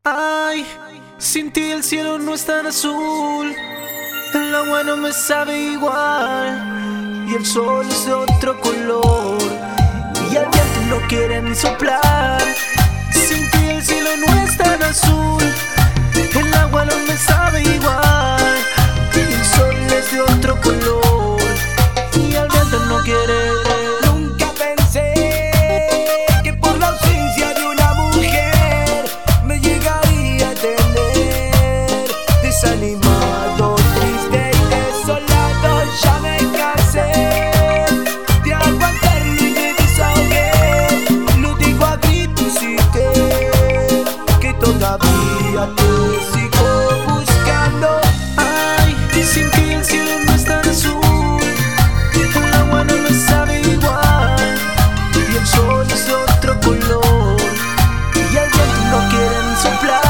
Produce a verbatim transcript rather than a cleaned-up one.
Ay, sin ti el cielo no es tan azul, el agua no me sabe igual y el sol es de otro color y el viento no quiere ni soplar. Sin ti el cielo no es tan azul, el agua no me sabe igual y el sol es de otro color y el viento no quiere. Nunca pensé que por la ausencia de una mujer me llegaría a tener desanimado, triste y desolado. Ya me cansé de aguantarlo y me desahogué. Lo digo a gritos y te que todavía te sigo buscando. Ay, sin ti el cielo no es tan azul, el agua no me sabe igual y el sol es de otro color y el viento no quiere ni soplar.